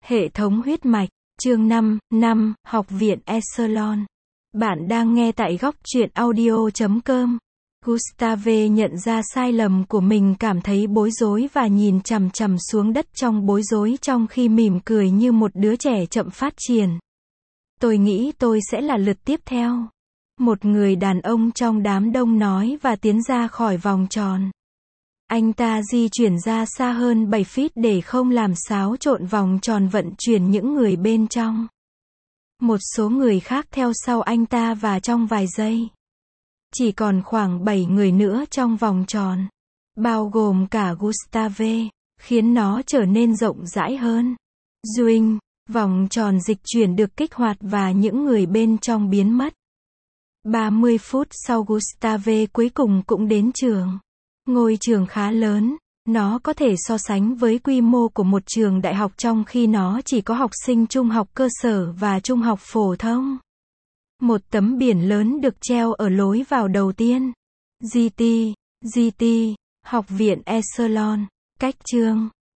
Hệ thống huyết mạch, chương 5, Học viện Echelon. Bạn đang nghe tại góc truyện audio.com. Gustave nhận ra sai lầm của mình, cảm thấy bối rối và nhìn chằm chằm xuống đất trong bối rối trong khi mỉm cười như một đứa trẻ chậm phát triển. Tôi nghĩ tôi sẽ là lượt tiếp theo. Một người đàn ông trong đám đông nói và tiến ra khỏi vòng tròn. Anh ta di chuyển ra xa hơn 7 feet để không làm xáo trộn vòng tròn vận chuyển những người bên trong. Một số người khác theo sau anh ta và trong vài giây, chỉ còn khoảng 7 người nữa trong vòng tròn, bao gồm cả Gustave, khiến nó trở nên rộng rãi hơn. Doing, vòng tròn dịch chuyển được kích hoạt và những người bên trong biến mất. 30 phút sau Gustave cuối cùng cũng đến trường. Ngôi trường khá lớn, nó có thể so sánh với quy mô của một trường đại học trong khi nó chỉ có học sinh trung học cơ sở và trung học phổ thông. Một tấm biển lớn được treo ở lối vào đầu tiên. GT, Học viện Echelon. Cách chương